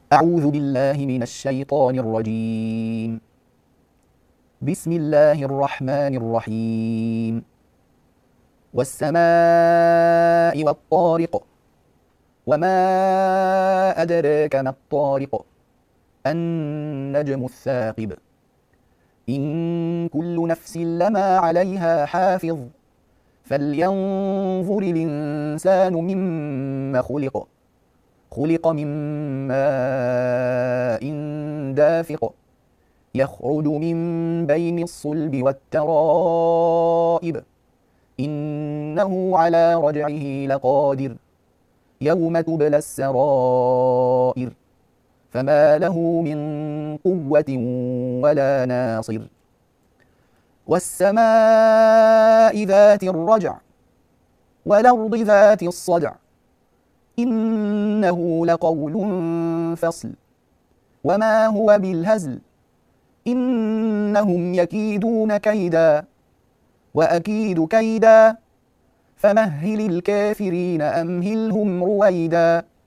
أعوذ بالله من الشيطان الرجيم. بسم الله الرحمن الرحيم. والسماء والطارق، وما أدراك ما الطارق، النجم الثاقب. إن كل نفس لما عليها حافظ، فلينظر الإنسان مما خلق. خلق من ماء دافق، يخرج من بين الصلب والترائب، إنه على رجعه لقادر. يوم تبلى السرائر، فما له من قوة ولا ناصر. والسماء ذات الرجع، والأرض ذات الصدع، إنه لقول فصل، وما هو بالهزل، إنهم يكيدون كيدا، وأكيد كيدا، فمهل الكافرين أمهلهم رويدا.